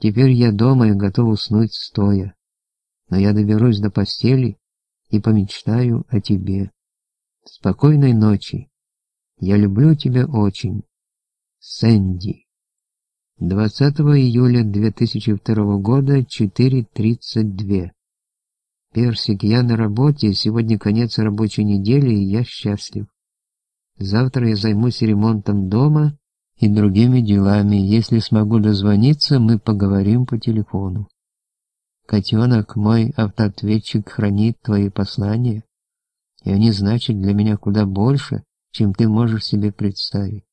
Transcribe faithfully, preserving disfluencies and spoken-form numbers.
Теперь я дома и готов уснуть стоя. Но я доберусь до постели и помечтаю о тебе. Спокойной ночи. Я люблю тебя очень. Сэнди. двадцатого июля две тысячи второго года, четыре тридцать два. Персик, я на работе, сегодня конец рабочей недели, и я счастлив. Завтра я займусь ремонтом дома и другими делами. Если смогу дозвониться, мы поговорим по телефону. Котенок, мой автоответчик хранит твои послания, и они значат для меня куда больше, чем ты можешь себе представить.